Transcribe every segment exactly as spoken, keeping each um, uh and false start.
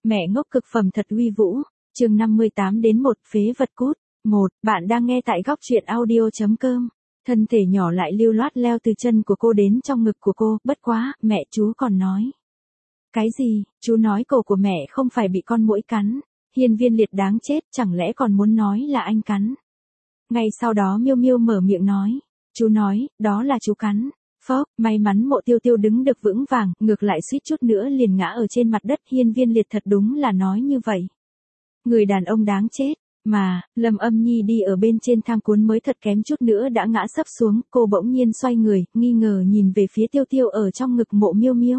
Mẹ ngốc cực phẩm thật uy vũ. Chương năm mươi tám đến một phế vật cút. một. Bạn đang nghe tại góc truyện audio chấm com. Thân thể nhỏ lại lưu loát leo từ chân của cô đến trong ngực của cô, bất quá, mẹ chú còn nói. Cái gì? Chú nói cổ của mẹ không phải bị con muỗi cắn. Hiên Viên Liệt đáng chết, chẳng lẽ còn muốn nói là anh cắn. Ngay sau đó Miêu Miêu mở miệng nói. Chú nói, đó là chú cắn. Phốc, may mắn Mộ Tiêu Tiêu đứng được vững vàng, ngược lại suýt chút nữa liền ngã ở trên mặt đất. Hiên Viên Liệt thật đúng là nói như vậy. Người đàn ông đáng chết. Mà, Lâm Âm Nhi đi ở bên trên thang cuốn mới thật kém chút nữa đã ngã sấp xuống, cô bỗng nhiên xoay người, nghi ngờ nhìn về phía Tiêu Tiêu ở trong ngực Mộ Miêu Miêu.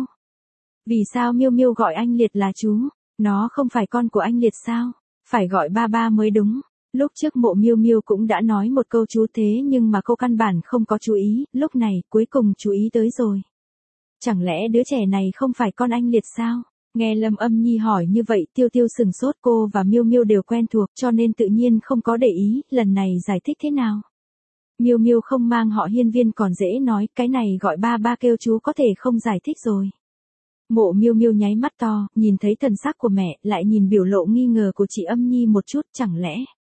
Vì sao Miêu Miêu gọi anh Liệt là chú? Nó không phải con của anh Liệt sao? Phải gọi ba ba mới đúng. Lúc trước Mộ Miêu Miêu cũng đã nói một câu chú thế nhưng mà cô căn bản không có chú ý, lúc này cuối cùng chú ý tới rồi. Chẳng lẽ đứa trẻ này không phải con anh Liệt sao? Nghe Lâm Âm Nhi hỏi như vậy, Tiêu Tiêu sừng sốt, cô và Miêu Miêu đều quen thuộc cho nên tự nhiên không có để ý, lần này giải thích thế nào? Miêu Miêu không mang họ Hiên Viên còn dễ nói, cái này gọi ba ba kêu chú có thể không giải thích rồi. Mộ Miêu Miêu nháy mắt to, nhìn thấy thần sắc của mẹ, lại nhìn biểu lộ nghi ngờ của chị Âm Nhi một chút, chẳng lẽ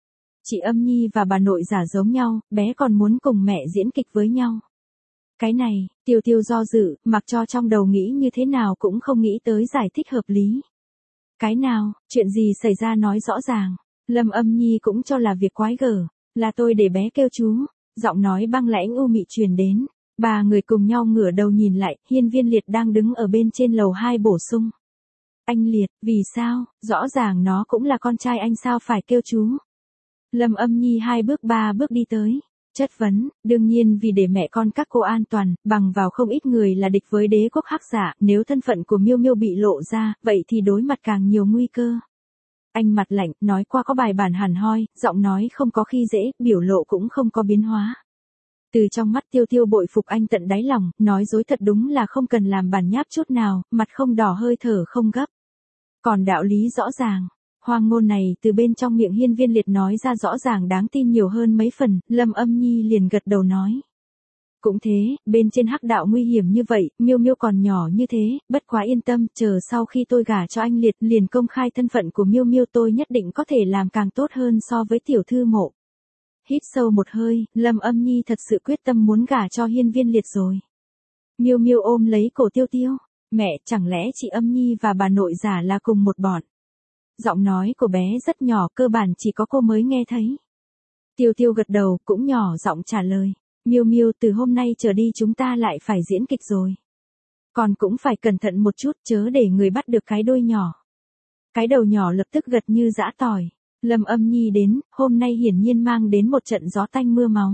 chị Âm Nhi và bà nội giả giống nhau, bé còn muốn cùng mẹ diễn kịch với nhau. Cái này, Tiêu Tiêu do dự, mặc cho trong đầu nghĩ như thế nào cũng không nghĩ tới giải thích hợp lý. Cái nào, chuyện gì xảy ra nói rõ ràng. Lâm Âm Nhi cũng cho là việc quái gở, là tôi để bé kêu chú. Giọng nói băng lãnh u mị truyền đến. Ba người cùng nhau ngửa đầu nhìn lại, Hiên Viên Liệt đang đứng ở bên trên lầu hai bổ sung. Anh Liệt, vì sao, rõ ràng nó cũng là con trai anh sao phải kêu chú. Lâm Âm Nhi hai bước ba bước đi tới. Chất vấn, đương nhiên vì để mẹ con các cô an toàn, bằng vào không ít người là địch với đế quốc hắc giả, nếu thân phận của Miêu Miêu bị lộ ra, vậy thì đối mặt càng nhiều nguy cơ. Anh mặt lạnh, nói qua có bài bản hẳn hoi, giọng nói không có khi dễ, biểu lộ cũng không có biến hóa. Từ trong mắt Tiêu Tiêu bội phục anh tận đáy lòng, nói dối thật đúng là không cần làm bản nháp chút nào, mặt không đỏ hơi thở không gấp. Còn đạo lý rõ ràng. Hoang ngôn này từ bên trong miệng Hiên Viên Liệt nói ra rõ ràng đáng tin nhiều hơn mấy phần, Lâm Âm Nhi liền gật đầu nói. Cũng thế, bên trên hắc đạo nguy hiểm như vậy, Miêu Miêu còn nhỏ như thế, bất quá yên tâm, chờ sau khi tôi gả cho anh Liệt liền công khai thân phận của Miêu Miêu tôi nhất định có thể làm càng tốt hơn so với tiểu thư Mộ. Hít sâu một hơi, Lâm Âm Nhi thật sự quyết tâm muốn gả cho Hiên Viên Liệt rồi. Miêu Miêu ôm lấy cổ Tiêu Tiêu, mẹ, chẳng lẽ chị Âm Nhi và bà nội giả là cùng một bọn? Giọng nói của bé rất nhỏ, cơ bản chỉ có cô mới nghe thấy. Tiêu Tiêu gật đầu, cũng nhỏ giọng trả lời. Miêu Miêu, từ hôm nay trở đi chúng ta lại phải diễn kịch rồi. Còn cũng phải cẩn thận một chút, chớ để người bắt được cái đuôi nhỏ. Cái đầu nhỏ lập tức gật như giã tỏi. Lâm Âm Nhi đến, hôm nay hiển nhiên mang đến một trận gió tanh mưa máu.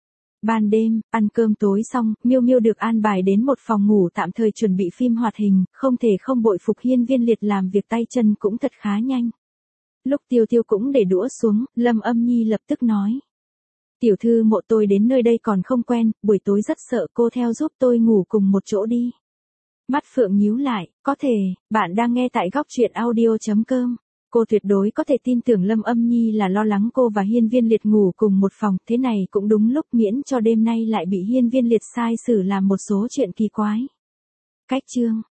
Ban đêm, ăn cơm tối xong, Miêu Miêu được an bài đến một phòng ngủ tạm thời chuẩn bị phim hoạt hình, không thể không bội phục Hiên Viên Liệt làm việc tay chân cũng thật khá nhanh. Lúc Tiêu Tiêu cũng để đũa xuống, Lâm Âm Nhi lập tức nói. Tiểu thư Mộ tôi đến nơi đây còn không quen, buổi tối rất sợ, cô theo giúp tôi ngủ cùng một chỗ đi. Mắt Phượng nhíu lại, có thể, bạn đang nghe tại góc truyện audio chấm com. Cô tuyệt đối có thể tin tưởng Lâm Âm Nhi là lo lắng cô và Hiên Viên Liệt ngủ cùng một phòng, thế này cũng đúng lúc miễn cho đêm nay lại bị Hiên Viên Liệt sai xử làm một số chuyện kỳ quái. Cách chương